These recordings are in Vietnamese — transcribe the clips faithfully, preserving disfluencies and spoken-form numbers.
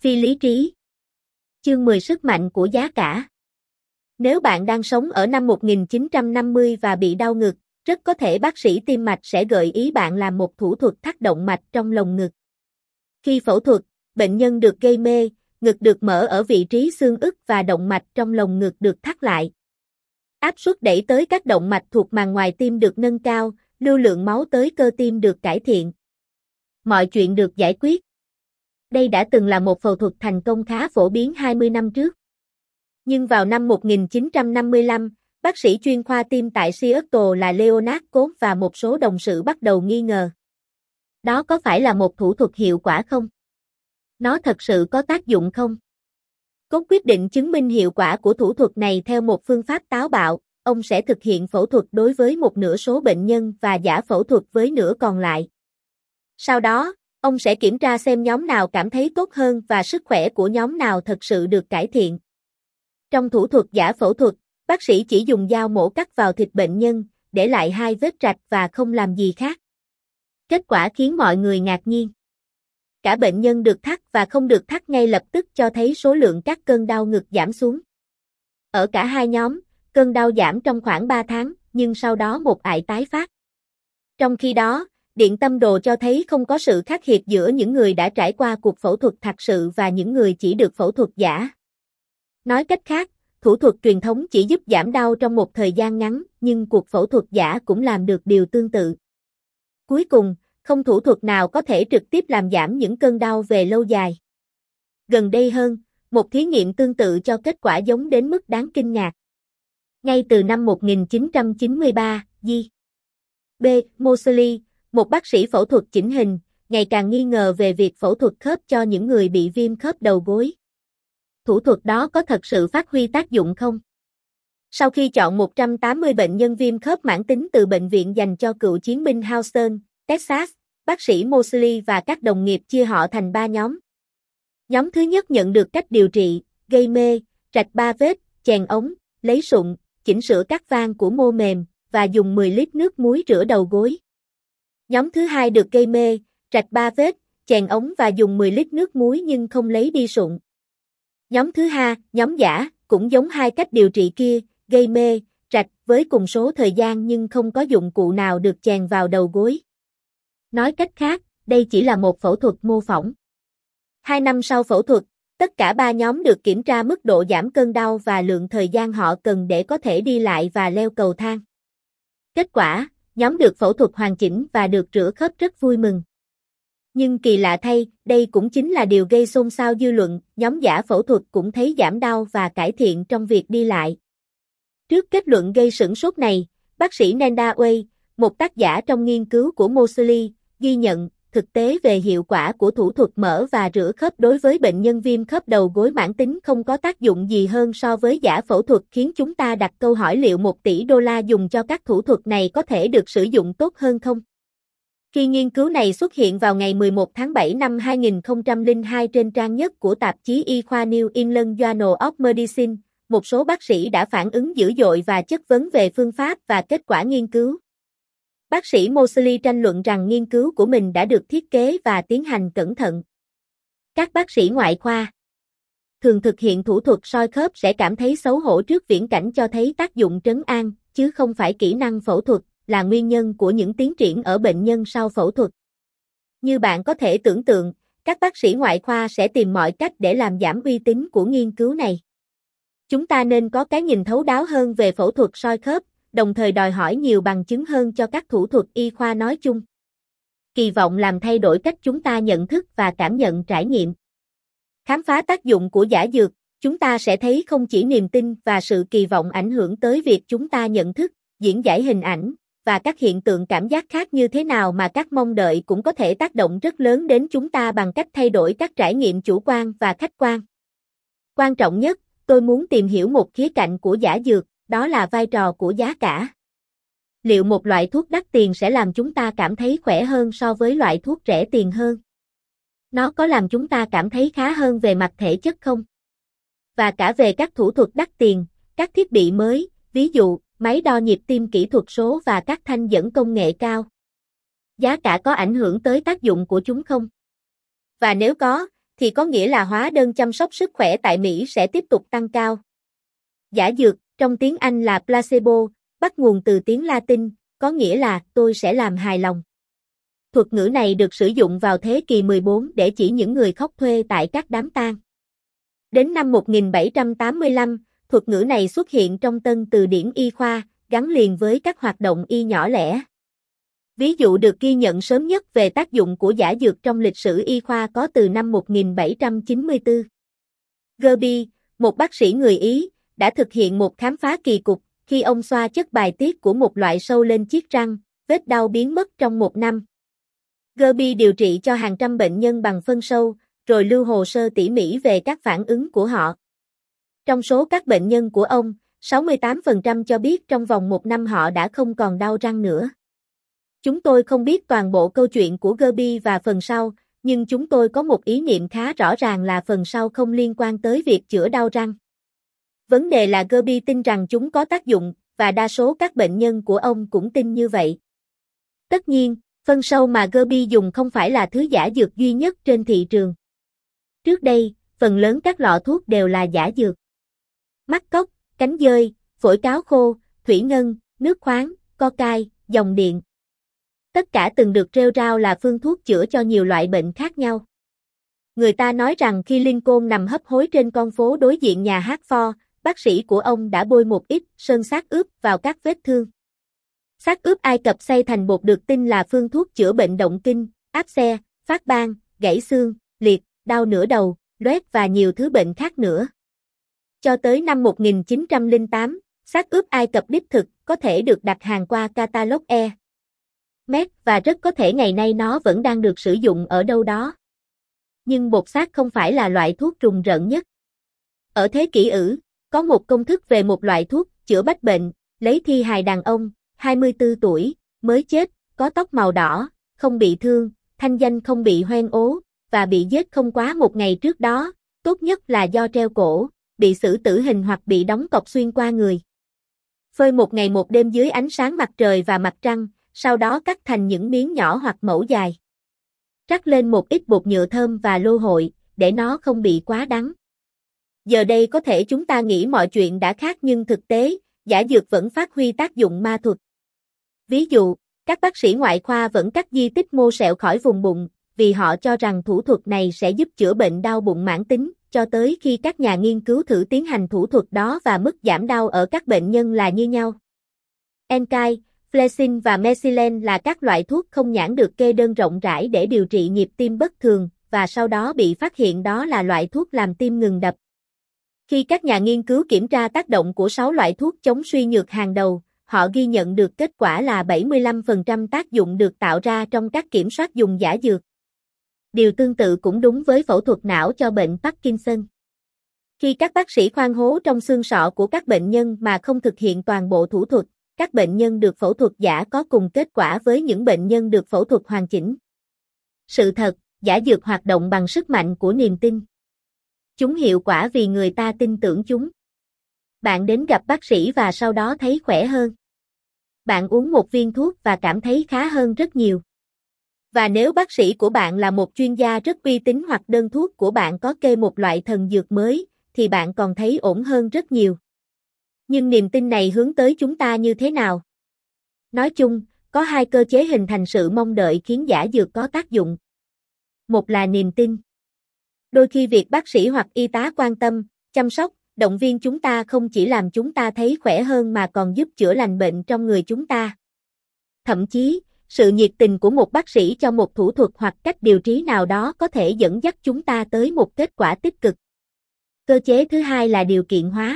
Phi lý trí. Chương mười Sức mạnh của giá cả. Nếu bạn đang sống ở năm một nghìn chín trăm năm mươi và bị đau ngực, rất có thể bác sĩ tim mạch sẽ gợi ý bạn làm một thủ thuật thắt động mạch trong lồng ngực. Khi phẫu thuật, bệnh nhân được gây mê, ngực được mở ở vị trí xương ức và động mạch trong lồng ngực được thắt lại. Áp suất đẩy tới các động mạch thuộc màng ngoài tim được nâng cao, lưu lượng máu tới cơ tim được cải thiện. Mọi chuyện được giải quyết. Đây đã từng là một phẫu thuật thành công khá phổ biến hai mươi năm trước. Nhưng vào năm một nghìn chín trăm năm mươi lăm, bác sĩ chuyên khoa tim tại Seattle là Leonard Cox và một số đồng sự bắt đầu nghi ngờ. Đó có phải là một thủ thuật hiệu quả không? Nó thật sự có tác dụng không? Cox quyết định chứng minh hiệu quả của thủ thuật này theo một phương pháp táo bạo. Ông sẽ thực hiện phẫu thuật đối với một nửa số bệnh nhân và giả phẫu thuật với nửa còn lại. Sau đó, ông sẽ kiểm tra xem nhóm nào cảm thấy tốt hơn và sức khỏe của nhóm nào thật sự được cải thiện. Trong thủ thuật giả phẫu thuật, bác sĩ chỉ dùng dao mổ cắt vào thịt bệnh nhân, để lại hai vết rạch và không làm gì khác. Kết quả khiến mọi người ngạc nhiên. Cả bệnh nhân được thắt và không được thắt ngay lập tức cho thấy số lượng các cơn đau ngực giảm xuống. Ở cả hai nhóm, cơn đau giảm trong khoảng ba tháng, nhưng sau đó một ại tái phát. Trong khi đó, điện tâm đồ cho thấy không có sự khác biệt giữa những người đã trải qua cuộc phẫu thuật thật sự và những người chỉ được phẫu thuật giả. Nói cách khác, thủ thuật truyền thống chỉ giúp giảm đau trong một thời gian ngắn, nhưng cuộc phẫu thuật giả cũng làm được điều tương tự. Cuối cùng, không thủ thuật nào có thể trực tiếp làm giảm những cơn đau về lâu dài. Gần đây hơn, một thí nghiệm tương tự cho kết quả giống đến mức đáng kinh ngạc. Ngay từ năm một nghìn chín trăm chín mươi ba, G. B. Moseley, một bác sĩ phẫu thuật chỉnh hình, ngày càng nghi ngờ về việc phẫu thuật khớp cho những người bị viêm khớp đầu gối. Thủ thuật đó có thật sự phát huy tác dụng không? Sau khi chọn một trăm tám mươi bệnh nhân viêm khớp mãn tính từ bệnh viện dành cho cựu chiến binh Houston, Texas, bác sĩ Moseley và các đồng nghiệp chia họ thành ba nhóm. Nhóm thứ nhất nhận được cách điều trị, gây mê, rạch ba vết, chèn ống, lấy sụn, chỉnh sửa các van của mô mềm, và dùng mười lít nước muối rửa đầu gối. Nhóm thứ hai được gây mê, rạch ba vết, chèn ống và dùng mười lít nước muối nhưng không lấy đi sụn. Nhóm thứ hai, nhóm giả, cũng giống hai cách điều trị kia, gây mê, rạch với cùng số thời gian nhưng không có dụng cụ nào được chèn vào đầu gối. Nói cách khác, đây chỉ là một phẫu thuật mô phỏng. Hai năm sau phẫu thuật, tất cả ba nhóm được kiểm tra mức độ giảm cơn đau và lượng thời gian họ cần để có thể đi lại và leo cầu thang. Kết quả, nhóm được phẫu thuật hoàn chỉnh và được rửa khớp rất vui mừng. Nhưng kỳ lạ thay, đây cũng chính là điều gây xôn xao dư luận, nhóm giả phẫu thuật cũng thấy giảm đau và cải thiện trong việc đi lại. Trước kết luận gây sửng sốt này, bác sĩ Nanda Way, một tác giả trong nghiên cứu của Moseley, ghi nhận, thực tế về hiệu quả của thủ thuật mở và rửa khớp đối với bệnh nhân viêm khớp đầu gối mãn tính không có tác dụng gì hơn so với giả phẫu thuật, khiến chúng ta đặt câu hỏi liệu một tỷ đô la dùng cho các thủ thuật này có thể được sử dụng tốt hơn không? Khi nghiên cứu này xuất hiện vào ngày mười một tháng bảy năm hai nghìn không trăm lẻ hai trên trang nhất của tạp chí y khoa New England Journal of Medicine, một số bác sĩ đã phản ứng dữ dội và chất vấn về phương pháp và kết quả nghiên cứu. Bác sĩ Moseley tranh luận rằng nghiên cứu của mình đã được thiết kế và tiến hành cẩn thận. Các bác sĩ ngoại khoa thường thực hiện thủ thuật soi khớp sẽ cảm thấy xấu hổ trước viễn cảnh cho thấy tác dụng trấn an, chứ không phải kỹ năng phẫu thuật, là nguyên nhân của những tiến triển ở bệnh nhân sau phẫu thuật. Như bạn có thể tưởng tượng, các bác sĩ ngoại khoa sẽ tìm mọi cách để làm giảm uy tín của nghiên cứu này. Chúng ta nên có cái nhìn thấu đáo hơn về phẫu thuật soi khớp, đồng thời đòi hỏi nhiều bằng chứng hơn cho các thủ thuật y khoa nói chung. Kỳ vọng làm thay đổi cách chúng ta nhận thức và cảm nhận trải nghiệm. Khám phá tác dụng của giả dược, chúng ta sẽ thấy không chỉ niềm tin và sự kỳ vọng ảnh hưởng tới việc chúng ta nhận thức, diễn giải hình ảnh, và các hiện tượng cảm giác khác như thế nào mà các mong đợi cũng có thể tác động rất lớn đến chúng ta bằng cách thay đổi các trải nghiệm chủ quan và khách quan. Quan trọng nhất, tôi muốn tìm hiểu một khía cạnh của giả dược, đó là vai trò của giá cả. Liệu một loại thuốc đắt tiền sẽ làm chúng ta cảm thấy khỏe hơn so với loại thuốc rẻ tiền hơn? Nó có làm chúng ta cảm thấy khá hơn về mặt thể chất không? Và cả về các thủ thuật đắt tiền, các thiết bị mới, ví dụ, máy đo nhịp tim kỹ thuật số và các thanh dẫn công nghệ cao. Giá cả có ảnh hưởng tới tác dụng của chúng không? Và nếu có, thì có nghĩa là hóa đơn chăm sóc sức khỏe tại Mỹ sẽ tiếp tục tăng cao. Giả dược, trong tiếng Anh là placebo, bắt nguồn từ tiếng Latin, có nghĩa là tôi sẽ làm hài lòng. Thuật ngữ này được sử dụng vào thế kỷ mười bốn để chỉ những người khóc thuê tại các đám tang. Đến năm một nghìn bảy trăm tám mươi lăm, thuật ngữ này xuất hiện trong Tân từ điển y khoa, gắn liền với các hoạt động y nhỏ lẻ. Ví dụ được ghi nhận sớm nhất về tác dụng của giả dược trong lịch sử y khoa có từ năm một nghìn bảy trăm chín mươi tư. Gerby, một bác sĩ người Ý, đã thực hiện một khám phá kỳ cục khi ông xoa chất bài tiết của một loại sâu lên chiếc răng, vết đau biến mất trong một năm. Gerby điều trị cho hàng trăm bệnh nhân bằng phân sâu, rồi lưu hồ sơ tỉ mỉ về các phản ứng của họ. Trong số các bệnh nhân của ông, sáu mươi tám phần trăm cho biết trong vòng một năm họ đã không còn đau răng nữa. Chúng tôi không biết toàn bộ câu chuyện của Gerby và phần sau, nhưng chúng tôi có một ý niệm khá rõ ràng là phần sau không liên quan tới việc chữa đau răng. Vấn đề là Gerby tin rằng chúng có tác dụng, và đa số các bệnh nhân của ông cũng tin như vậy. Tất nhiên, phân sâu mà Gerby dùng không phải là thứ giả dược duy nhất trên thị trường. Trước đây, phần lớn các lọ thuốc đều là giả dược. Mắt cóc, cánh dơi, phổi cáo khô, thủy ngân, nước khoáng, co cai, dòng điện. Tất cả từng được rêu rao là phương thuốc chữa cho nhiều loại bệnh khác nhau. Người ta nói rằng khi Lincoln nằm hấp hối trên con phố đối diện nhà hát Ford, bác sĩ của ông đã bôi một ít sơn xác ướp vào các vết thương. Xác ướp Ai Cập xay thành bột được tin là phương thuốc chữa bệnh động kinh, áp xe, phát ban, gãy xương, liệt, đau nửa đầu, loét và nhiều thứ bệnh khác nữa. Cho tới năm một nghìn chín trăm lẻ tám, xác ướp Ai Cập đích thực có thể được đặt hàng qua Catalog E. Med và rất có thể ngày nay nó vẫn đang được sử dụng ở đâu đó. Nhưng bột xác không phải là loại thuốc rùng rợn nhất. Ở thế kỷ ử, có một công thức về một loại thuốc chữa bách bệnh, lấy thi hài đàn ông, hai mươi tư tuổi, mới chết, có tóc màu đỏ, không bị thương, thanh danh không bị hoen ố, và bị giết không quá một ngày trước đó, tốt nhất là do treo cổ, bị xử tử hình hoặc bị đóng cọc xuyên qua người. Phơi một ngày một đêm dưới ánh sáng mặt trời và mặt trăng, sau đó cắt thành những miếng nhỏ hoặc mẩu dài. Rắc lên một ít bột nhựa thơm và lô hội, để nó không bị quá đắng. Giờ đây có thể chúng ta nghĩ mọi chuyện đã khác nhưng thực tế, giả dược vẫn phát huy tác dụng ma thuật. Ví dụ, các bác sĩ ngoại khoa vẫn cắt di tích mô sẹo khỏi vùng bụng, vì họ cho rằng thủ thuật này sẽ giúp chữa bệnh đau bụng mãn tính, cho tới khi các nhà nghiên cứu thử tiến hành thủ thuật đó và mức giảm đau ở các bệnh nhân là như nhau. Encai, Flecin và Mesilen là các loại thuốc không nhãn được kê đơn rộng rãi để điều trị nhịp tim bất thường, và sau đó bị phát hiện đó là loại thuốc làm tim ngừng đập. Khi các nhà nghiên cứu kiểm tra tác động của sáu loại thuốc chống suy nhược hàng đầu, họ ghi nhận được kết quả là bảy mươi lăm phần trăm tác dụng được tạo ra trong các kiểm soát dùng giả dược. Điều tương tự cũng đúng với phẫu thuật não cho bệnh Parkinson. Khi các bác sĩ khoan hố trong xương sọ của các bệnh nhân mà không thực hiện toàn bộ thủ thuật, các bệnh nhân được phẫu thuật giả có cùng kết quả với những bệnh nhân được phẫu thuật hoàn chỉnh. Sự thật, giả dược hoạt động bằng sức mạnh của niềm tin. Chúng hiệu quả vì người ta tin tưởng chúng. Bạn đến gặp bác sĩ và sau đó thấy khỏe hơn. Bạn uống một viên thuốc và cảm thấy khá hơn rất nhiều. Và nếu bác sĩ của bạn là một chuyên gia rất uy tín hoặc đơn thuốc của bạn có kê một loại thần dược mới, thì bạn còn thấy ổn hơn rất nhiều. Nhưng niềm tin này hướng tới chúng ta như thế nào? Nói chung, có hai cơ chế hình thành sự mong đợi khiến giả dược có tác dụng. Một là niềm tin. Đôi khi việc bác sĩ hoặc y tá quan tâm, chăm sóc, động viên chúng ta không chỉ làm chúng ta thấy khỏe hơn mà còn giúp chữa lành bệnh trong người chúng ta. Thậm chí, sự nhiệt tình của một bác sĩ cho một thủ thuật hoặc cách điều trị nào đó có thể dẫn dắt chúng ta tới một kết quả tích cực. Cơ chế thứ hai là điều kiện hóa.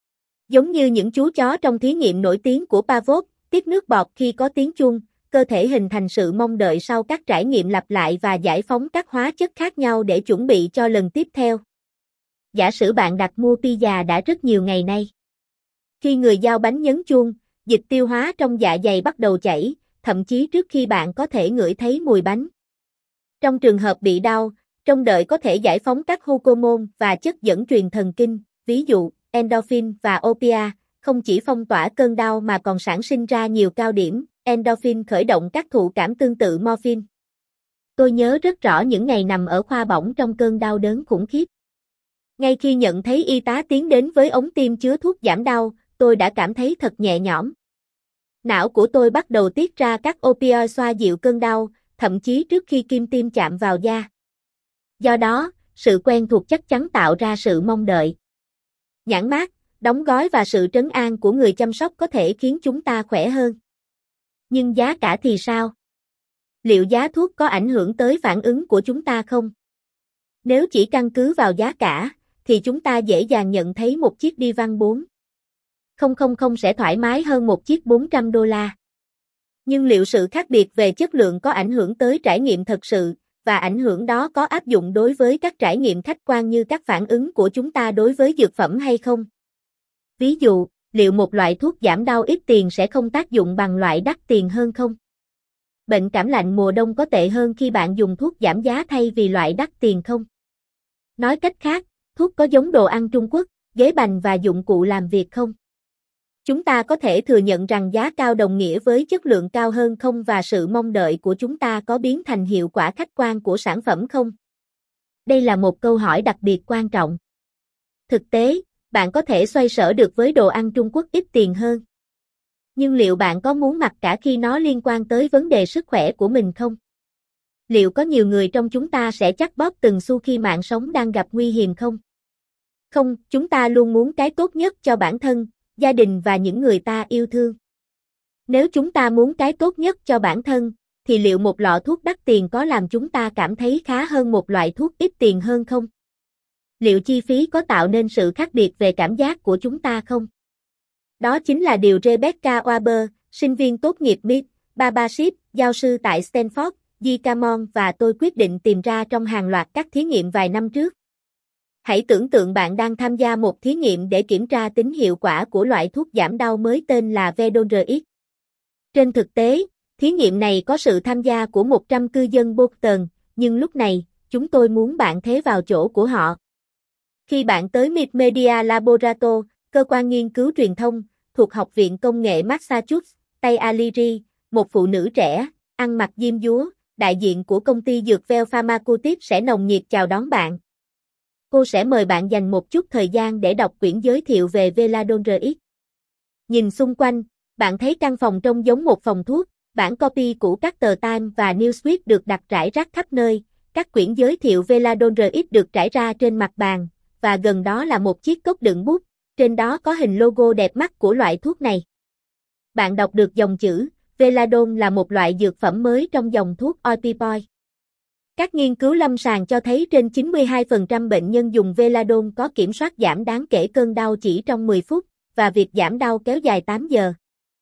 Giống như những chú chó trong thí nghiệm nổi tiếng của Pavlov, tiết nước bọt khi có tiếng chuông, cơ thể hình thành sự mong đợi sau các trải nghiệm lặp lại và giải phóng các hóa chất khác nhau để chuẩn bị cho lần tiếp theo. Giả sử bạn đặt mua pizza đã rất nhiều ngày nay. Khi người giao bánh nhấn chuông, dịch tiêu hóa trong dạ dày bắt đầu chảy, thậm chí trước khi bạn có thể ngửi thấy mùi bánh. Trong trường hợp bị đau, trông đợi có thể giải phóng các hormone và chất dẫn truyền thần kinh, ví dụ endorphin và opia, không chỉ phong tỏa cơn đau mà còn sản sinh ra nhiều cao điểm. Endorphin khởi động các thụ cảm tương tự morphine. Tôi nhớ rất rõ những ngày nằm ở khoa bỏng trong cơn đau đớn khủng khiếp. Ngay khi nhận thấy y tá tiến đến với ống tiêm chứa thuốc giảm đau, tôi đã cảm thấy thật nhẹ nhõm. Não của tôi bắt đầu tiết ra các opioid xoa dịu cơn đau, thậm chí trước khi kim tiêm chạm vào da. Do đó, sự quen thuộc chắc chắn tạo ra sự mong đợi. Nhãn mác, đóng gói và sự trấn an của người chăm sóc có thể khiến chúng ta khỏe hơn. Nhưng giá cả thì sao? Liệu giá thuốc có ảnh hưởng tới phản ứng của chúng ta không? Nếu chỉ căn cứ vào giá cả, thì chúng ta dễ dàng nhận thấy một chiếc đi văn bốn không không không sẽ thoải mái hơn một chiếc bốn trăm đô la. Nhưng liệu sự khác biệt về chất lượng có ảnh hưởng tới trải nghiệm thật sự, và ảnh hưởng đó có áp dụng đối với các trải nghiệm khách quan như các phản ứng của chúng ta đối với dược phẩm hay không? Ví dụ, liệu một loại thuốc giảm đau ít tiền sẽ không tác dụng bằng loại đắt tiền hơn không? Bệnh cảm lạnh mùa đông có tệ hơn khi bạn dùng thuốc giảm giá thay vì loại đắt tiền không? Nói cách khác, thuốc có giống đồ ăn Trung Quốc, ghế bành và dụng cụ làm việc không? Chúng ta có thể thừa nhận rằng giá cao đồng nghĩa với chất lượng cao hơn không, và sự mong đợi của chúng ta có biến thành hiệu quả khách quan của sản phẩm không? Đây là một câu hỏi đặc biệt quan trọng. Thực tế, bạn có thể xoay sở được với đồ ăn Trung Quốc ít tiền hơn. Nhưng liệu bạn có muốn mặc cả khi nó liên quan tới vấn đề sức khỏe của mình không? Liệu có nhiều người trong chúng ta sẽ chắc bóp từng xu khi mạng sống đang gặp nguy hiểm không? Không, chúng ta luôn muốn cái tốt nhất cho bản thân, gia đình và những người ta yêu thương. Nếu chúng ta muốn cái tốt nhất cho bản thân, thì liệu một lọ thuốc đắt tiền có làm chúng ta cảm thấy khá hơn một loại thuốc ít tiền hơn không? Liệu chi phí có tạo nên sự khác biệt về cảm giác của chúng ta không? Đó chính là điều Rebecca Weber, sinh viên tốt nghiệp em i tê, Baba Schiff, giáo sư tại Stanford, G. Camon và tôi quyết định tìm ra trong hàng loạt các thí nghiệm vài năm trước. Hãy tưởng tượng bạn đang tham gia một thí nghiệm để kiểm tra tính hiệu quả của loại thuốc giảm đau mới tên là Vedolrx. Trên thực tế, thí nghiệm này có sự tham gia của một trăm cư dân Boston, nhưng lúc này, chúng tôi muốn bạn thế vào chỗ của họ. Khi bạn tới Mid Media Laboratory, cơ quan nghiên cứu truyền thông, thuộc Học viện Công nghệ Massachusetts, Tây Aliri, một phụ nữ trẻ, ăn mặc diêm dúa, đại diện của công ty dượcVel Pharmaceuticals sẽ nồng nhiệt chào đón bạn. Cô sẽ mời bạn dành một chút thời gian để đọc quyển giới thiệu về Vedolrx. Nhìn xung quanh, bạn thấy căn phòng trông giống một phòng thuốc, bản copy của các tờ Time và Newsweek được đặt rải rác khắp nơi, các quyển giới thiệu Vedolrx được trải ra trên mặt bàn, và gần đó là một chiếc cốc đựng bút, trên đó có hình logo đẹp mắt của loại thuốc này. Bạn đọc được dòng chữ, Veladon là một loại dược phẩm mới trong dòng thuốc opioid. Các nghiên cứu lâm sàng cho thấy trên chín mươi hai phần trăm bệnh nhân dùng Veladon có kiểm soát giảm đáng kể cơn đau chỉ trong mười phút, và việc giảm đau kéo dài tám giờ.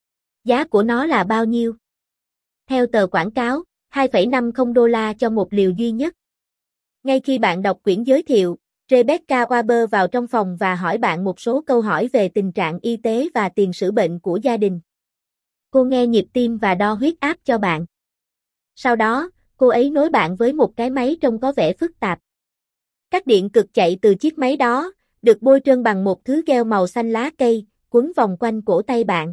Giá của nó là bao nhiêu? Theo tờ quảng cáo, hai phẩy năm mươi đô la cho một liều duy nhất. Ngay khi bạn đọc quyển giới thiệu, Rebecca Weber vào trong phòng và hỏi bạn một số câu hỏi về tình trạng y tế và tiền sử bệnh của gia đình. Cô nghe nhịp tim và đo huyết áp cho bạn. Sau đó, cô ấy nối bạn với một cái máy trông có vẻ phức tạp. Các điện cực chạy từ chiếc máy đó, được bôi trơn bằng một thứ gel màu xanh lá cây, quấn vòng quanh cổ tay bạn.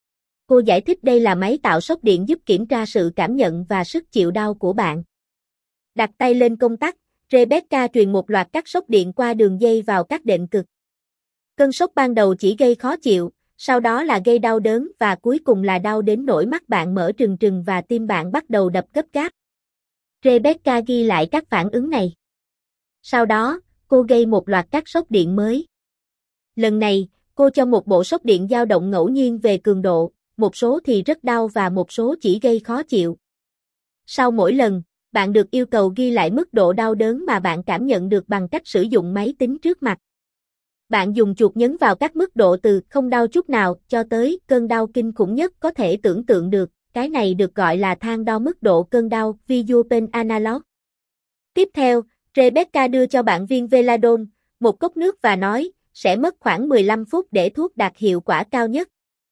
Cô giải thích đây là máy tạo sốc điện giúp kiểm tra sự cảm nhận và sức chịu đau của bạn. Đặt tay lên công tắc, Rebecca truyền một loạt các sốc điện qua đường dây vào các đệm cực. Cơn sốc ban đầu chỉ gây khó chịu, sau đó là gây đau đớn và cuối cùng là đau đến nỗi mắt bạn mở trừng trừng và tim bạn bắt đầu đập gấp gáp. Rebecca ghi lại các phản ứng này. Sau đó, cô gây một loạt các sốc điện mới. Lần này, cô cho một bộ sốc điện dao động ngẫu nhiên về cường độ, một số thì rất đau và một số chỉ gây khó chịu. Sau mỗi lần, bạn được yêu cầu ghi lại mức độ đau đớn mà bạn cảm nhận được bằng cách sử dụng máy tính trước mặt. Bạn dùng chuột nhấn vào các mức độ từ không đau chút nào cho tới cơn đau kinh khủng nhất có thể tưởng tượng được, cái này được gọi là thang đo mức độ cơn đau, Visual Pain Analog. Tiếp theo, Rebecca đưa cho bạn viên Veladon, một cốc nước và nói, sẽ mất khoảng mười lăm phút để thuốc đạt hiệu quả cao nhất.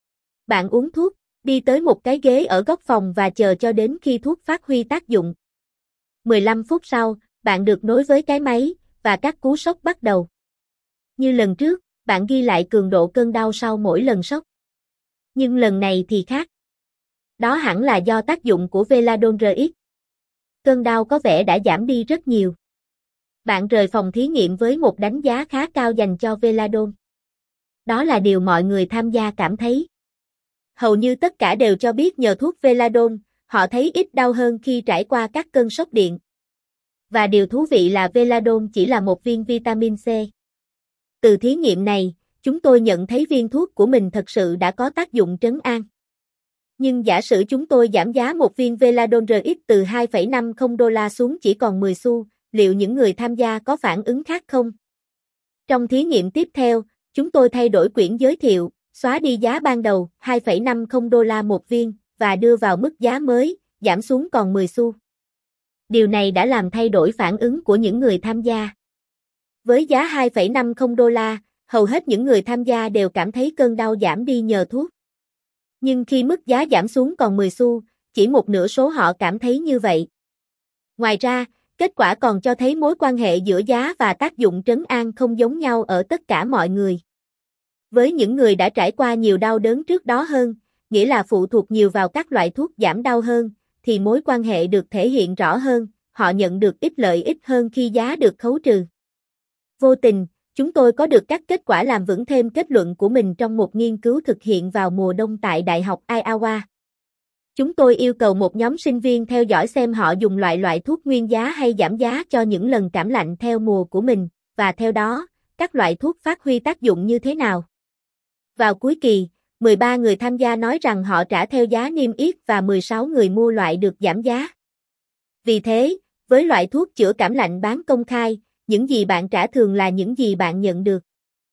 Bạn uống thuốc, đi tới một cái ghế ở góc phòng và chờ cho đến khi thuốc phát huy tác dụng. mười lăm phút sau, bạn được nối với cái máy, và các cú sốc bắt đầu. Như lần trước, bạn ghi lại cường độ cơn đau sau mỗi lần sốc. Nhưng lần này thì khác. Đó hẳn là do tác dụng của Veladon rờ ích. Cơn đau có vẻ đã giảm đi rất nhiều. Bạn rời phòng thí nghiệm với một đánh giá khá cao dành cho Veladon. Đó là điều mọi người tham gia cảm thấy. Hầu như tất cả đều cho biết nhờ thuốc Veladon, họ thấy ít đau hơn khi trải qua các cơn sốc điện. Và điều thú vị là Veladon chỉ là một viên vitamin C. Từ thí nghiệm này, chúng tôi nhận thấy viên thuốc của mình thật sự đã có tác dụng trấn an. Nhưng giả sử chúng tôi giảm giá một viên Veladon R X từ hai phẩy năm không đô la xuống chỉ còn mười xu, liệu những người tham gia có phản ứng khác không? Trong thí nghiệm tiếp theo, chúng tôi thay đổi quyển giới thiệu, xóa đi giá ban đầu hai phẩy năm không đô la một viên và đưa vào mức giá mới, giảm xuống còn mười xu. Điều này đã làm thay đổi phản ứng của những người tham gia. Với giá hai phẩy năm không đô la, hầu hết những người tham gia đều cảm thấy cơn đau giảm đi nhờ thuốc. Nhưng khi mức giá giảm xuống còn mười xu, chỉ một nửa số họ cảm thấy như vậy. Ngoài ra, kết quả còn cho thấy mối quan hệ giữa giá và tác dụng trấn an không giống nhau ở tất cả mọi người. Với những người đã trải qua nhiều đau đớn trước đó hơn, nghĩa là phụ thuộc nhiều vào các loại thuốc giảm đau hơn, thì mối quan hệ được thể hiện rõ hơn, họ nhận được ít lợi ích hơn khi giá được khấu trừ. Vô tình, chúng tôi có được các kết quả làm vững thêm kết luận của mình trong một nghiên cứu thực hiện vào mùa đông tại Đại học Iowa. Chúng tôi yêu cầu một nhóm sinh viên theo dõi xem họ dùng loại loại thuốc nguyên giá hay giảm giá cho những lần cảm lạnh theo mùa của mình, và theo đó, các loại thuốc phát huy tác dụng như thế nào. Vào cuối kỳ, mười ba người tham gia nói rằng họ trả theo giá niêm yết và mười sáu người mua loại được giảm giá. Vì thế, với loại thuốc chữa cảm lạnh bán công khai, những gì bạn trả thường là những gì bạn nhận được.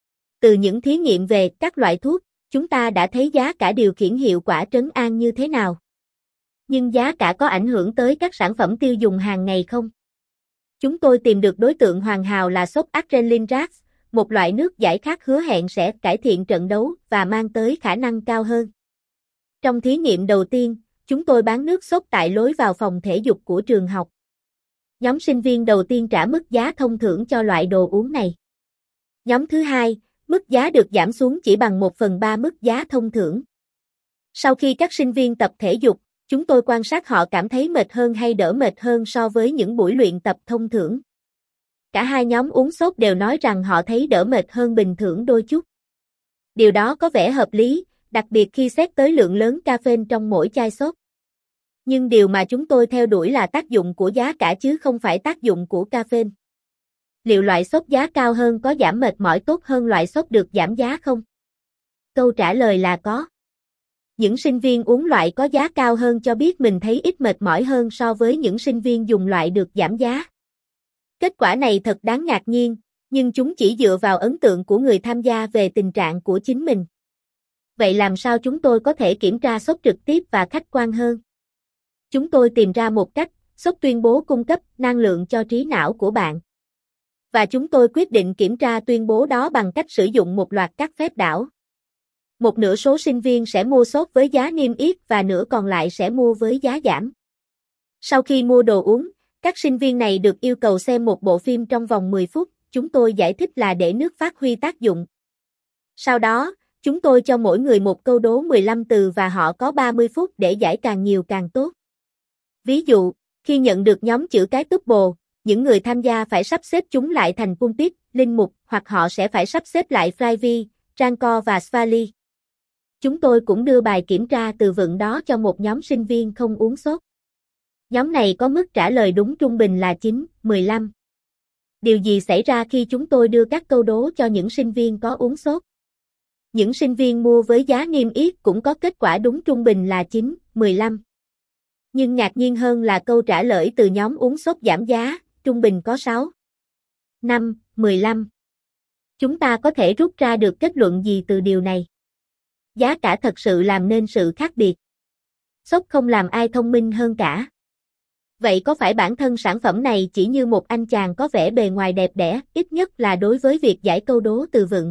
Từ những thí nghiệm về các loại thuốc, chúng ta đã thấy giá cả điều khiển hiệu quả trấn an như thế nào. Nhưng giá cả có ảnh hưởng tới các sản phẩm tiêu dùng hàng ngày không? Chúng tôi tìm được đối tượng hoàn hảo là Sop Adrenaline Drugs, một loại nước giải khát hứa hẹn sẽ cải thiện trận đấu và mang tới khả năng cao hơn. Trong thí nghiệm đầu tiên, chúng tôi bán nước sốt tại lối vào phòng thể dục của trường học. Nhóm sinh viên đầu tiên trả mức giá thông thưởng cho loại đồ uống này. Nhóm thứ hai, mức giá được giảm xuống chỉ bằng một phần ba mức giá thông thưởng. Sau khi các sinh viên tập thể dục, chúng tôi quan sát họ cảm thấy mệt hơn hay đỡ mệt hơn so với những buổi luyện tập thông thưởng. Cả hai nhóm uống sốt đều nói rằng họ thấy đỡ mệt hơn bình thường đôi chút. Điều đó có vẻ hợp lý, đặc biệt khi xét tới lượng lớn caffeine trong mỗi chai sốt. Nhưng điều mà chúng tôi theo đuổi là tác dụng của giá cả chứ không phải tác dụng của caffeine. Liệu loại sốt giá cao hơn có giảm mệt mỏi tốt hơn loại sốt được giảm giá không? Câu trả lời là có. Những sinh viên uống loại có giá cao hơn cho biết mình thấy ít mệt mỏi hơn so với những sinh viên dùng loại được giảm giá. Kết quả này thật đáng ngạc nhiên, nhưng chúng chỉ dựa vào ấn tượng của người tham gia về tình trạng của chính mình. Vậy làm sao chúng tôi có thể kiểm tra sốt trực tiếp và khách quan hơn? Chúng tôi tìm ra một cách, sốt tuyên bố cung cấp năng lượng cho trí não của bạn. Và chúng tôi quyết định kiểm tra tuyên bố đó bằng cách sử dụng một loạt các phép đảo. Một nửa số sinh viên sẽ mua sốt với giá niêm yết và nửa còn lại sẽ mua với giá giảm. Sau khi mua đồ uống, các sinh viên này được yêu cầu xem một bộ phim trong vòng mười phút, chúng tôi giải thích là để nước phát huy tác dụng. Sau đó, chúng tôi cho mỗi người một câu đố mười lăm từ và họ có ba mươi phút để giải càng nhiều càng tốt. Ví dụ, khi nhận được nhóm chữ cái double, những người tham gia phải sắp xếp chúng lại thành pulpit, linh mục, hoặc họ sẽ phải sắp xếp lại Flyvi, Rancor và Svali. Chúng tôi cũng đưa bài kiểm tra từ vựng đó cho một nhóm sinh viên không uống sốt. Nhóm này có mức trả lời đúng trung bình là chín, mười lăm. Điều gì xảy ra khi chúng tôi đưa các câu đố cho những sinh viên có uống sốt? Những sinh viên mua với giá niêm yết cũng có kết quả đúng trung bình là chín, mười lăm. Nhưng ngạc nhiên hơn là câu trả lời từ nhóm uống sốt giảm giá, trung bình có sáu, năm, mười lăm. Chúng ta có thể rút ra được kết luận gì từ điều này? Giá cả thật sự làm nên sự khác biệt. Sốt không làm ai thông minh hơn cả. Vậy có phải bản thân sản phẩm này chỉ như một anh chàng có vẻ bề ngoài đẹp đẽ, ít nhất là đối với việc giải câu đố từ vựng?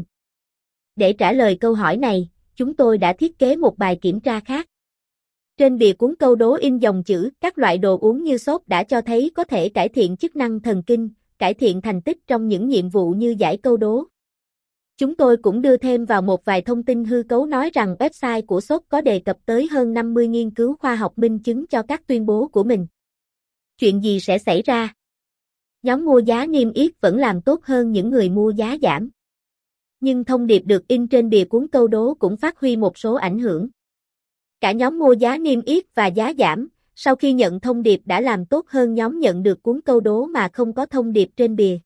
Để trả lời câu hỏi này, chúng tôi đã thiết kế một bài kiểm tra khác. Trên bìa cuốn câu đố in dòng chữ, các loại đồ uống như sốt đã cho thấy có thể cải thiện chức năng thần kinh, cải thiện thành tích trong những nhiệm vụ như giải câu đố. Chúng tôi cũng đưa thêm vào một vài thông tin hư cấu nói rằng website của sốt có đề cập tới hơn năm mươi nghiên cứu khoa học minh chứng cho các tuyên bố của mình. Chuyện gì sẽ xảy ra? Nhóm mua giá niêm yết vẫn làm tốt hơn những người mua giá giảm. Nhưng thông điệp được in trên bìa cuốn câu đố cũng phát huy một số ảnh hưởng. Cả nhóm mua giá niêm yết và giá giảm, sau khi nhận thông điệp đã làm tốt hơn nhóm nhận được cuốn câu đố mà không có thông điệp trên bìa.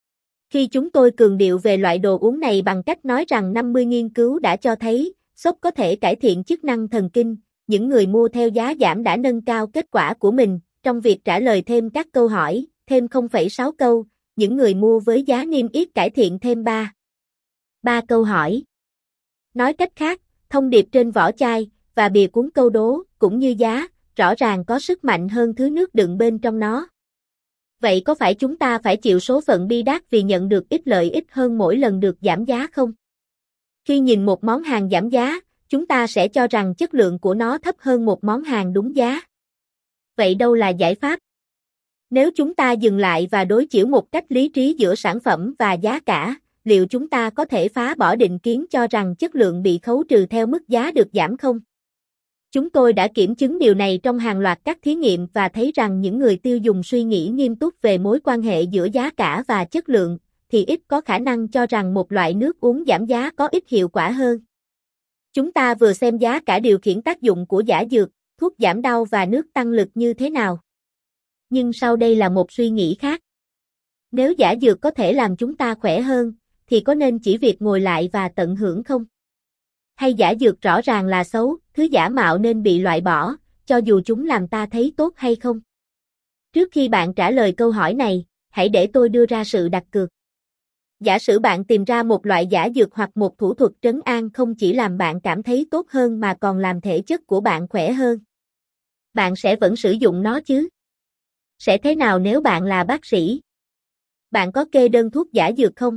Khi chúng tôi cường điệu về loại đồ uống này bằng cách nói rằng năm mươi nghiên cứu đã cho thấy, xốp có thể cải thiện chức năng thần kinh, những người mua theo giá giảm đã nâng cao kết quả của mình, trong việc trả lời thêm các câu hỏi, thêm không phẩy sáu câu, những người mua với giá niêm yết cải thiện thêm ba. ba câu hỏi. Nói cách khác, thông điệp trên vỏ chai, và bìa cuốn câu đố, cũng như giá, rõ ràng có sức mạnh hơn thứ nước đựng bên trong nó. Vậy có phải chúng ta phải chịu số phận bi đát vì nhận được ít lợi ích hơn mỗi lần được giảm giá không? Khi nhìn một món hàng giảm giá, chúng ta sẽ cho rằng chất lượng của nó thấp hơn một món hàng đúng giá. Vậy đâu là giải pháp? Nếu chúng ta dừng lại và đối chiếu một cách lý trí giữa sản phẩm và giá cả, liệu chúng ta có thể phá bỏ định kiến cho rằng chất lượng bị khấu trừ theo mức giá được giảm không? Chúng tôi đã kiểm chứng điều này trong hàng loạt các thí nghiệm và thấy rằng những người tiêu dùng suy nghĩ nghiêm túc về mối quan hệ giữa giá cả và chất lượng, thì ít có khả năng cho rằng một loại nước uống giảm giá có ít hiệu quả hơn. Chúng ta vừa xem giá cả điều khiển tác dụng của giả dược, thuốc giảm đau và nước tăng lực như thế nào. Nhưng sau đây là một suy nghĩ khác. Nếu giả dược có thể làm chúng ta khỏe hơn, thì có nên chỉ việc ngồi lại và tận hưởng không? Hay giả dược rõ ràng là xấu, thứ giả mạo nên bị loại bỏ, cho dù chúng làm ta thấy tốt hay không? Trước khi bạn trả lời câu hỏi này, hãy để tôi đưa ra sự đặt cược. Giả sử bạn tìm ra một loại giả dược hoặc một thủ thuật trấn an không chỉ làm bạn cảm thấy tốt hơn mà còn làm thể chất của bạn khỏe hơn. Bạn sẽ vẫn sử dụng nó chứ? Sẽ thế nào nếu bạn là bác sĩ? Bạn có kê đơn thuốc giả dược không?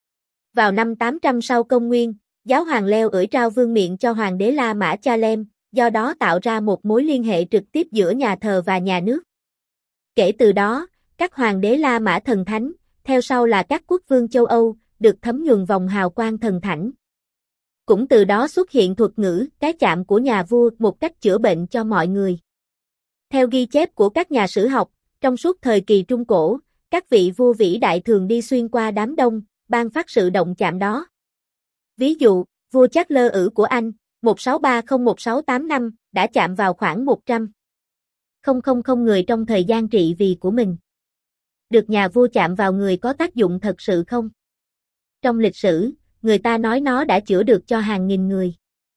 Vào năm tám trăm sau công nguyên, giáo hoàng Leo ưỡi trao vương miện cho hoàng đế La Mã Chalem, do đó tạo ra một mối liên hệ trực tiếp giữa nhà thờ và nhà nước. Kể từ đó, các hoàng đế La Mã thần thánh, theo sau là các quốc vương châu Âu, được thấm nhuần vòng hào quang thần thánh. Cũng từ đó xuất hiện thuật ngữ, cái chạm của nhà vua, một cách chữa bệnh cho mọi người. Theo ghi chép của các nhà sử học, trong suốt thời kỳ Trung Cổ, các vị vua vĩ đại thường đi xuyên qua đám đông, ban phát sự động chạm đó. Ví dụ, vua Charles ử của Anh, một sáu ba không một sáu tám năm, đã chạm vào khoảng một trăm nghìn người trong thời gian trị vì của mình. Được nhà vua chạm vào người có tác dụng thật sự không? Trong lịch sử, người ta nói nó đã chữa được cho hàng nghìn người.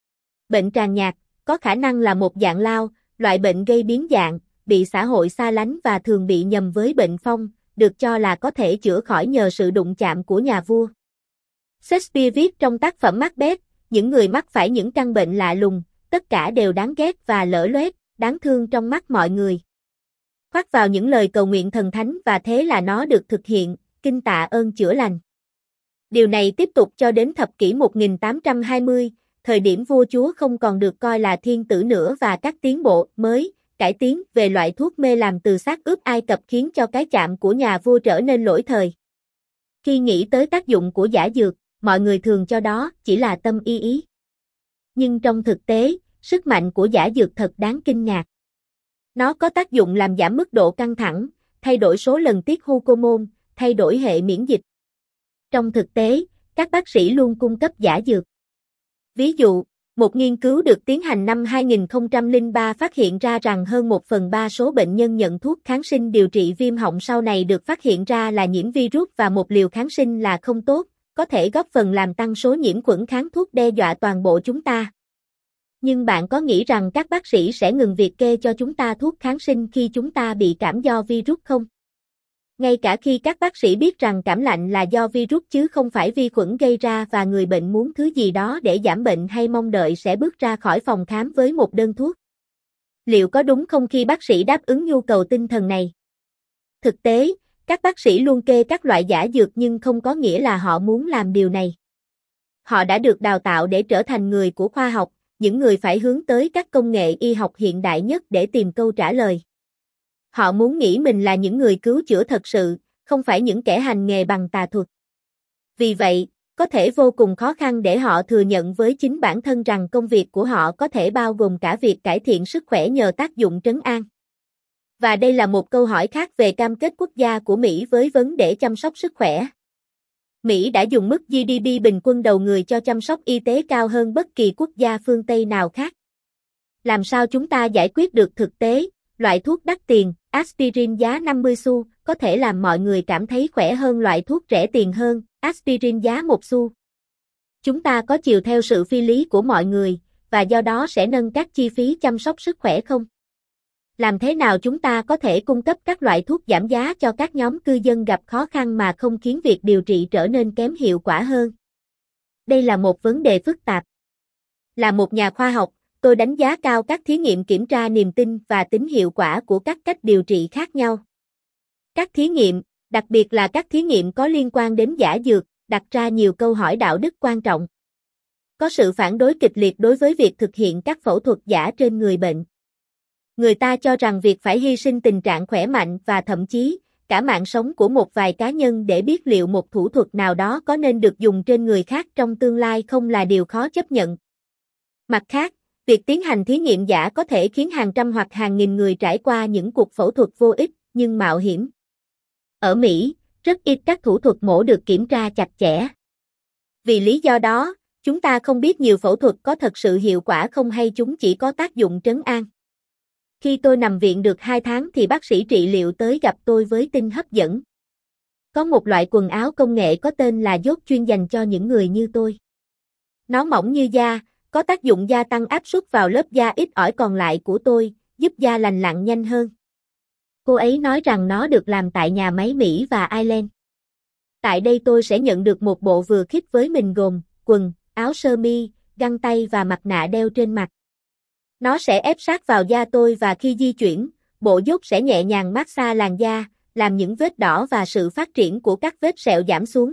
Bệnh tràng nhạt, có khả năng là một dạng lao, loại bệnh gây biến dạng, bị xã hội xa lánh và thường bị nhầm với bệnh phong, được cho là có thể chữa khỏi nhờ sự đụng chạm của nhà vua. Shakespeare viết trong tác phẩm Macbeth, những người mắc phải những căn bệnh lạ lùng, tất cả đều đáng ghét và lở loét, đáng thương trong mắt mọi người. Khoác vào những lời cầu nguyện thần thánh và thế là nó được thực hiện, kinh tạ ơn chữa lành. Điều này tiếp tục cho đến thập kỷ một nghìn tám trăm hai mươi, thời điểm vua chúa không còn được coi là thiên tử nữa và các tiến bộ mới, cải tiến về loại thuốc mê làm từ xác ướp Ai Cập khiến cho cái chạm của nhà vua trở nên lỗi thời. Khi nghĩ tới tác dụng của giả dược, mọi người thường cho đó chỉ là tâm y ý. Nhưng trong thực tế, sức mạnh của giả dược thật đáng kinh ngạc. Nó có tác dụng làm giảm mức độ căng thẳng, thay đổi số lần tiết hormone, thay đổi hệ miễn dịch. Trong thực tế, các bác sĩ luôn cung cấp giả dược. Ví dụ, một nghiên cứu được tiến hành năm hai nghìn không trăm lẻ ba phát hiện ra rằng hơn một phần ba số bệnh nhân nhận thuốc kháng sinh điều trị viêm họng sau này được phát hiện ra là nhiễm virus và một liều kháng sinh là không tốt, có thể góp phần làm tăng số nhiễm khuẩn kháng thuốc đe dọa toàn bộ chúng ta. Nhưng bạn có nghĩ rằng các bác sĩ sẽ ngừng việc kê cho chúng ta thuốc kháng sinh khi chúng ta bị cảm do virus không? Ngay cả khi các bác sĩ biết rằng cảm lạnh là do virus chứ không phải vi khuẩn gây ra và người bệnh muốn thứ gì đó để giảm bệnh hay mong đợi sẽ bước ra khỏi phòng khám với một đơn thuốc. Liệu có đúng không khi bác sĩ đáp ứng nhu cầu tinh thần này? Thực tế, các bác sĩ luôn kê các loại giả dược nhưng không có nghĩa là họ muốn làm điều này. Họ đã được đào tạo để trở thành người của khoa học, những người phải hướng tới các công nghệ y học hiện đại nhất để tìm câu trả lời. Họ muốn nghĩ mình là những người cứu chữa thật sự, không phải những kẻ hành nghề bằng tà thuật. Vì vậy, có thể vô cùng khó khăn để họ thừa nhận với chính bản thân rằng công việc của họ có thể bao gồm cả việc cải thiện sức khỏe nhờ tác dụng trấn an. Và đây là một câu hỏi khác về cam kết quốc gia của Mỹ với vấn đề chăm sóc sức khỏe. Mỹ đã dùng mức giê đê pê bình quân đầu người cho chăm sóc y tế cao hơn bất kỳ quốc gia phương Tây nào khác. Làm sao chúng ta giải quyết được thực tế, loại thuốc đắt tiền, aspirin giá năm mươi xu, có thể làm mọi người cảm thấy khỏe hơn loại thuốc rẻ tiền hơn, aspirin giá một xu. Chúng ta có chiều theo sự phi lý của mọi người, và do đó sẽ nâng các chi phí chăm sóc sức khỏe không? Làm thế nào chúng ta có thể cung cấp các loại thuốc giảm giá cho các nhóm cư dân gặp khó khăn mà không khiến việc điều trị trở nên kém hiệu quả hơn? Đây là một vấn đề phức tạp. Là một nhà khoa học, tôi đánh giá cao các thí nghiệm kiểm tra niềm tin và tính hiệu quả của các cách điều trị khác nhau. Các thí nghiệm, đặc biệt là các thí nghiệm có liên quan đến giả dược, đặt ra nhiều câu hỏi đạo đức quan trọng. Có sự phản đối kịch liệt đối với việc thực hiện các phẫu thuật giả trên người bệnh. Người ta cho rằng việc phải hy sinh tình trạng khỏe mạnh và thậm chí cả mạng sống của một vài cá nhân để biết liệu một thủ thuật nào đó có nên được dùng trên người khác trong tương lai không là điều khó chấp nhận. Mặt khác, việc tiến hành thí nghiệm giả có thể khiến hàng trăm hoặc hàng nghìn người trải qua những cuộc phẫu thuật vô ích nhưng mạo hiểm. Ở Mỹ, rất ít các thủ thuật mổ được kiểm tra chặt chẽ. Vì lý do đó, chúng ta không biết nhiều phẫu thuật có thật sự hiệu quả không hay chúng chỉ có tác dụng trấn an. Khi tôi nằm viện được hai tháng thì bác sĩ trị liệu tới gặp tôi với tin hấp dẫn. Có một loại quần áo công nghệ có tên là dốt chuyên dành cho những người như tôi. Nó mỏng như da, có tác dụng gia tăng áp suất vào lớp da ít ỏi còn lại của tôi, giúp da lành lặn nhanh hơn. Cô ấy nói rằng nó được làm tại nhà máy Mỹ và Ireland. Tại đây tôi sẽ nhận được một bộ vừa khít với mình gồm quần, áo sơ mi, găng tay và mặt nạ đeo trên mặt. Nó sẽ ép sát vào da tôi và khi di chuyển, bộ dốt sẽ nhẹ nhàng massage làn da, làm những vết đỏ và sự phát triển của các vết sẹo giảm xuống.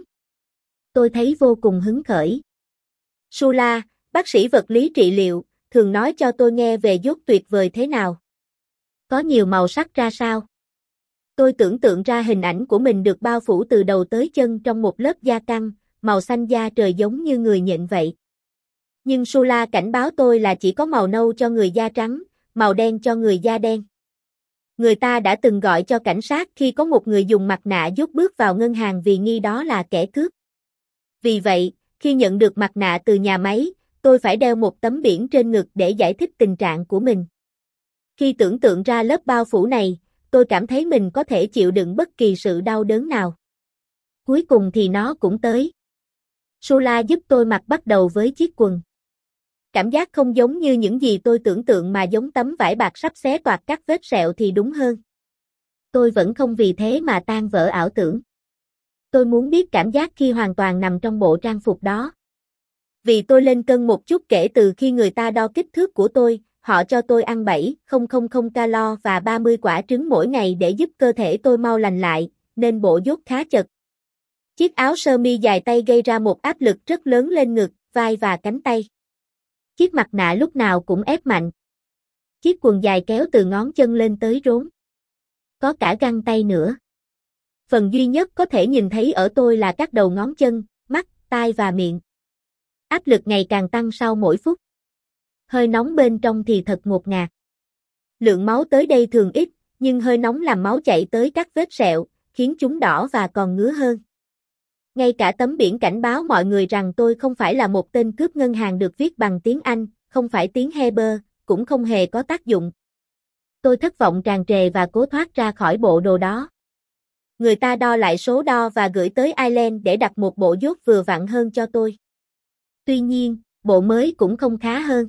Tôi thấy vô cùng hứng khởi. Sula, bác sĩ vật lý trị liệu, thường nói cho tôi nghe về dốt tuyệt vời thế nào. Có nhiều màu sắc ra sao? Tôi tưởng tượng ra hình ảnh của mình được bao phủ từ đầu tới chân trong một lớp da căng, màu xanh da trời giống như người nhện vậy. Nhưng Sula cảnh báo tôi là chỉ có màu nâu cho người da trắng, màu đen cho người da đen. Người ta đã từng gọi cho cảnh sát khi có một người dùng mặt nạ dốt bước vào ngân hàng vì nghi đó là kẻ cướp. Vì vậy, khi nhận được mặt nạ từ nhà máy, tôi phải đeo một tấm biển trên ngực để giải thích tình trạng của mình. Khi tưởng tượng ra lớp bao phủ này, tôi cảm thấy mình có thể chịu đựng bất kỳ sự đau đớn nào. Cuối cùng thì nó cũng tới. Sula giúp tôi mặc bắt đầu với chiếc quần. Cảm giác không giống như những gì tôi tưởng tượng mà giống tấm vải bạc sắp xé toạc các vết sẹo thì đúng hơn. Tôi vẫn không vì thế mà tan vỡ ảo tưởng. Tôi muốn biết cảm giác khi hoàn toàn nằm trong bộ trang phục đó. Vì tôi lên cân một chút kể từ khi người ta đo kích thước của tôi, họ cho tôi ăn bảy nghìn calo và ba mươi quả trứng mỗi ngày để giúp cơ thể tôi mau lành lại, nên bộ dốt khá chật. Chiếc áo sơ mi dài tay gây ra một áp lực rất lớn lên ngực, vai và cánh tay. Chiếc mặt nạ lúc nào cũng ép mạnh. Chiếc quần dài kéo từ ngón chân lên tới rốn. Có cả găng tay nữa. Phần duy nhất có thể nhìn thấy ở tôi là các đầu ngón chân, mắt, tai và miệng. Áp lực ngày càng tăng sau mỗi phút. Hơi nóng bên trong thì thật ngột ngạt. Lượng máu tới đây thường ít, nhưng hơi nóng làm máu chạy tới các vết sẹo, khiến chúng đỏ và còn ngứa hơn. Ngay cả tấm biển cảnh báo mọi người rằng tôi không phải là một tên cướp ngân hàng được viết bằng tiếng Anh, không phải tiếng Hebrew, cũng không hề có tác dụng. Tôi thất vọng tràn trề và cố thoát ra khỏi bộ đồ đó. Người ta đo lại số đo và gửi tới Ireland để đặt một bộ dốt vừa vặn hơn cho tôi. Tuy nhiên, bộ mới cũng không khá hơn.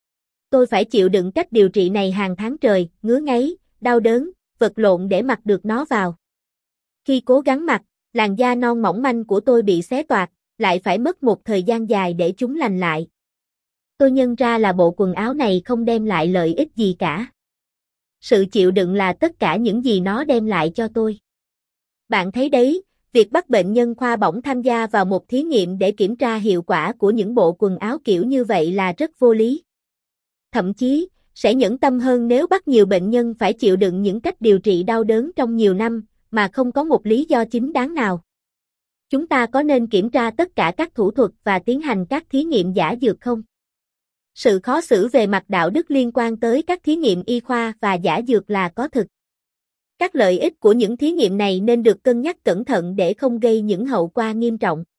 Tôi phải chịu đựng cách điều trị này hàng tháng trời, ngứa ngáy, đau đớn, vật lộn để mặc được nó vào. Khi cố gắng mặc, làn da non mỏng manh của tôi bị xé toạc, lại phải mất một thời gian dài để chúng lành lại. Tôi nhận ra là bộ quần áo này không đem lại lợi ích gì cả. Sự chịu đựng là tất cả những gì nó đem lại cho tôi. Bạn thấy đấy, việc bắt bệnh nhân khoa bỏng tham gia vào một thí nghiệm để kiểm tra hiệu quả của những bộ quần áo kiểu như vậy là rất vô lý. Thậm chí, sẽ nhẫn tâm hơn nếu bắt nhiều bệnh nhân phải chịu đựng những cách điều trị đau đớn trong nhiều năm, mà không có một lý do chính đáng nào. Chúng ta có nên kiểm tra tất cả các thủ thuật và tiến hành các thí nghiệm giả dược không? Sự khó xử về mặt đạo đức liên quan tới các thí nghiệm y khoa và giả dược là có thực. Các lợi ích của những thí nghiệm này nên được cân nhắc cẩn thận để không gây những hậu quả nghiêm trọng.